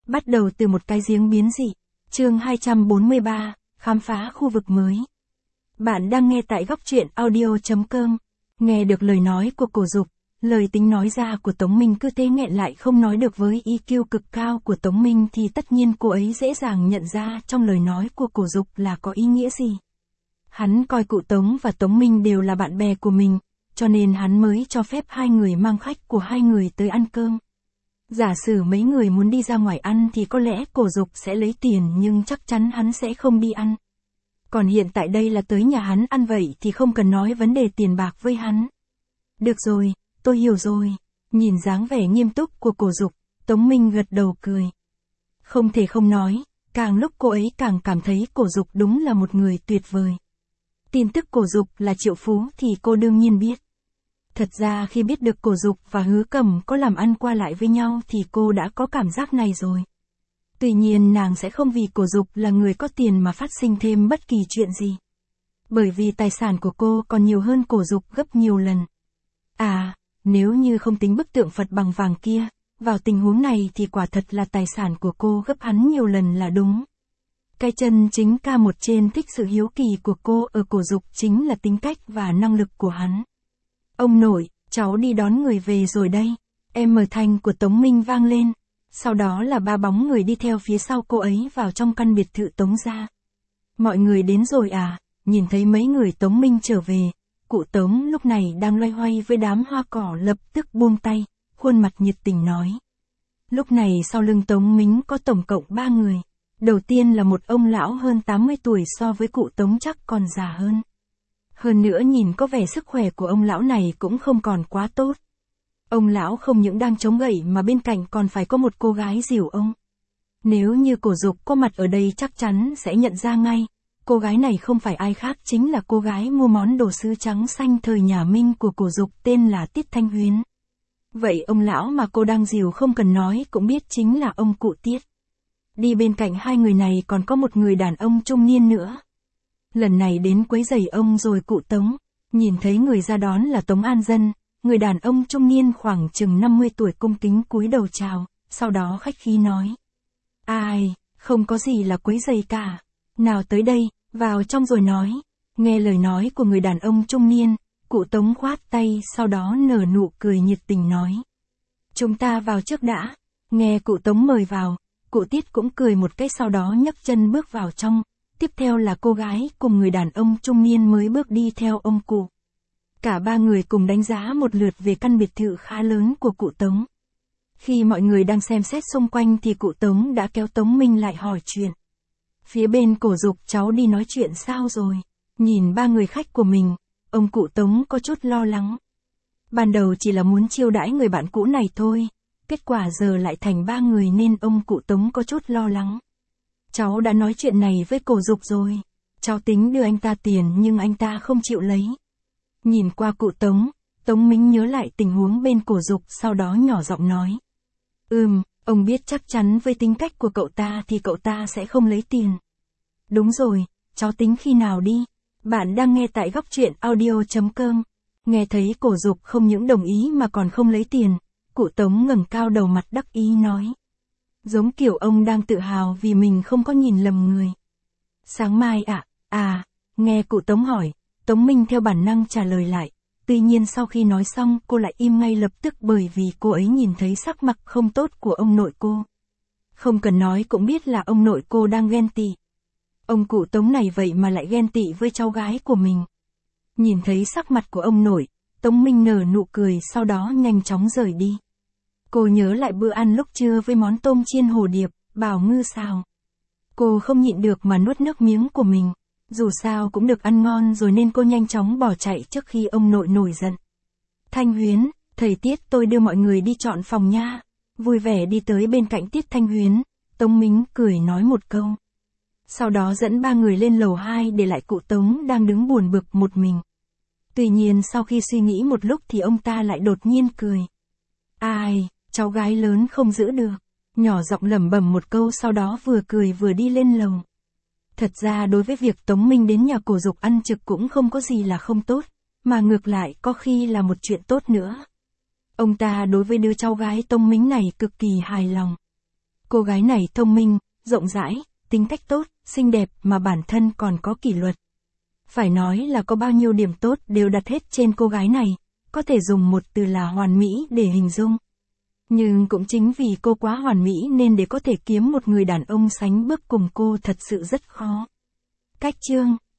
Bắt đầu từ một cái giếng biến dị. Chương 243, khám phá khu vực mới. Bạn đang nghe tại góc truyện audio.com. Nghe được lời nói của Cổ Dục, lời tính nói ra của Tống Minh cứ thế nghẹn lại không nói được. Với EQ cực cao của Tống Minh thì tất nhiên cô ấy dễ dàng nhận ra trong lời nói của Cổ Dục là có ý nghĩa gì. Hắn coi cụ Tống và Tống Minh đều là bạn bè của mình, cho nên hắn mới cho phép hai người mang khách của hai người tới ăn cơm. Giả sử mấy người muốn đi ra ngoài ăn thì có lẽ Cổ Dục sẽ lấy tiền, nhưng chắc chắn hắn sẽ không đi ăn. Còn hiện tại đây là tới nhà hắn ăn vậy thì không cần nói vấn đề tiền bạc với hắn. Được rồi, tôi hiểu rồi. Nhìn dáng vẻ nghiêm túc của Cổ Dục, Tống Minh gật đầu cười. Không thể không nói, càng lúc cô ấy càng cảm thấy Cổ Dục đúng là một người tuyệt vời. Tin tức Cổ Dục là triệu phú thì cô đương nhiên biết. Thật ra khi biết được Cổ Dục và Hứa Cẩm có làm ăn qua lại với nhau thì cô đã có cảm giác này rồi. Tuy nhiên nàng sẽ không vì Cổ Dục là người có tiền mà phát sinh thêm bất kỳ chuyện gì. Bởi vì tài sản của cô còn nhiều hơn Cổ Dục gấp nhiều lần. À, nếu như không tính bức tượng Phật bằng vàng kia, vào tình huống này thì quả thật là tài sản của cô gấp hắn nhiều lần là đúng. Cái chân chính ca một trên thích sự hiếu kỳ của cô ở Cổ Dục chính là tính cách và năng lực của hắn. Ông nội, cháu đi đón người về rồi đây. Mở thanh của Tống Minh vang lên. Sau đó là ba bóng người đi theo phía sau cô ấy vào trong căn biệt thự Tống gia. Mọi người đến rồi à? Nhìn thấy mấy người Tống Minh trở về, cụ Tống lúc này đang loay hoay với đám hoa cỏ lập tức buông tay, khuôn mặt nhiệt tình nói. Lúc này sau lưng Tống Minh có tổng cộng 3 người. Đầu tiên là một ông lão hơn 80 tuổi, so với cụ Tống chắc còn già hơn. Hơn nữa nhìn có vẻ sức khỏe của ông lão này cũng không còn quá tốt. Ông lão không những đang chống gậy mà bên cạnh còn phải có một cô gái dìu ông. Nếu như Cổ Dục có mặt ở đây chắc chắn sẽ nhận ra ngay. Cô gái này không phải ai khác chính là cô gái mua món đồ sứ trắng xanh thời nhà Minh của Cổ Dục, tên là Tiết Thanh Huyến. Vậy ông lão mà cô đang dìu không cần nói cũng biết chính là ông cụ Tiết. Đi bên cạnh hai người này còn có một người đàn ông trung niên nữa. Lần này đến quấy rầy ông rồi cụ Tống. Nhìn thấy người ra đón là Tống An Dân, người đàn ông trung niên khoảng chừng 50 tuổi cung kính cúi đầu chào, sau đó khách khí nói. Ai, không có gì là quấy rầy cả. Nào tới đây, vào trong rồi nói. Nghe lời nói của người đàn ông trung niên, cụ Tống khoát tay, sau đó nở nụ cười nhiệt tình nói. Chúng ta vào trước đã. Nghe cụ Tống mời vào, cụ Tiết cũng cười một cái, sau đó nhấc chân bước vào trong. Tiếp theo là cô gái cùng người đàn ông trung niên mới bước đi theo ông cụ. Cả ba người cùng đánh giá một lượt về căn biệt thự khá lớn của cụ Tống. Khi mọi người đang xem xét xung quanh thì cụ Tống đã kéo Tống Minh lại hỏi chuyện. Phía bên Cổ Dục, cháu đi nói chuyện sao rồi? Nhìn ba người khách của mình, ông cụ Tống có chút lo lắng. Ban đầu chỉ là muốn chiêu đãi người bạn cũ này thôi, kết quả giờ lại thành ba người nên ông cụ Tống có chút lo lắng. Cháu đã nói chuyện này với Cổ Dục rồi. Cháu tính đưa anh ta tiền nhưng anh ta không chịu lấy. Nhìn qua cụ Tống, Tống Minh nhớ lại tình huống bên Cổ Dục, sau đó nhỏ giọng nói. Ông biết chắc chắn với tính cách của cậu ta thì cậu ta sẽ không lấy tiền. Đúng rồi, cháu tính khi nào đi. Bạn đang nghe tại góc truyện audio.com. Nghe thấy Cổ Dục không những đồng ý mà còn không lấy tiền, cụ Tống ngẩng cao đầu, mặt đắc ý nói. Giống kiểu ông đang tự hào vì mình không có nhìn lầm người. Sáng mai ạ? Nghe cụ Tống hỏi, Tống Minh theo bản năng trả lời lại. Tuy nhiên sau khi nói xong cô lại im ngay lập tức, bởi vì cô ấy nhìn thấy sắc mặt không tốt của ông nội cô. Không cần nói cũng biết là ông nội cô đang ghen tị. Ông cụ Tống này vậy mà lại ghen tị với cháu gái của mình. Nhìn thấy sắc mặt của ông nội, Tống Minh nở nụ cười, sau đó nhanh chóng rời đi. Cô nhớ lại bữa ăn lúc trưa với món tôm chiên hồ điệp, bào ngư xào. Cô không nhịn được mà nuốt nước miếng của mình. Dù sao cũng được ăn ngon rồi nên cô nhanh chóng bỏ chạy trước khi ông nội nổi giận. Thanh Huyến, thầy Tiết tôi đưa mọi người đi chọn phòng nha. Vui vẻ đi tới bên cạnh Tiết Thanh Huyến, Tống Minh cười nói một câu. Sau đó dẫn ba người lên lầu 2 để lại cụ Tống đang đứng buồn bực một mình. Tuy nhiên sau khi suy nghĩ một lúc thì ông ta lại đột nhiên cười. Ai, cháu gái lớn không giữ được. Nhỏ giọng lẩm bẩm một câu, sau đó vừa cười vừa đi lên lầu. Thật ra đối với việc Tống Minh đến nhà Cổ Dục ăn trực cũng không có gì là không tốt, mà ngược lại có khi là một chuyện tốt nữa. Ông ta đối với đứa cháu gái Tống Minh này cực kỳ hài lòng. Cô gái này thông minh, rộng rãi, tính cách tốt, xinh đẹp mà bản thân còn có kỷ luật. Phải nói là có bao nhiêu điểm tốt đều đặt hết trên cô gái này, có thể dùng một từ là hoàn mỹ để hình dung. Nhưng cũng chính vì cô quá hoàn mỹ nên để có thể kiếm một người đàn ông sánh bước cùng cô thật sự rất khó. Cách chương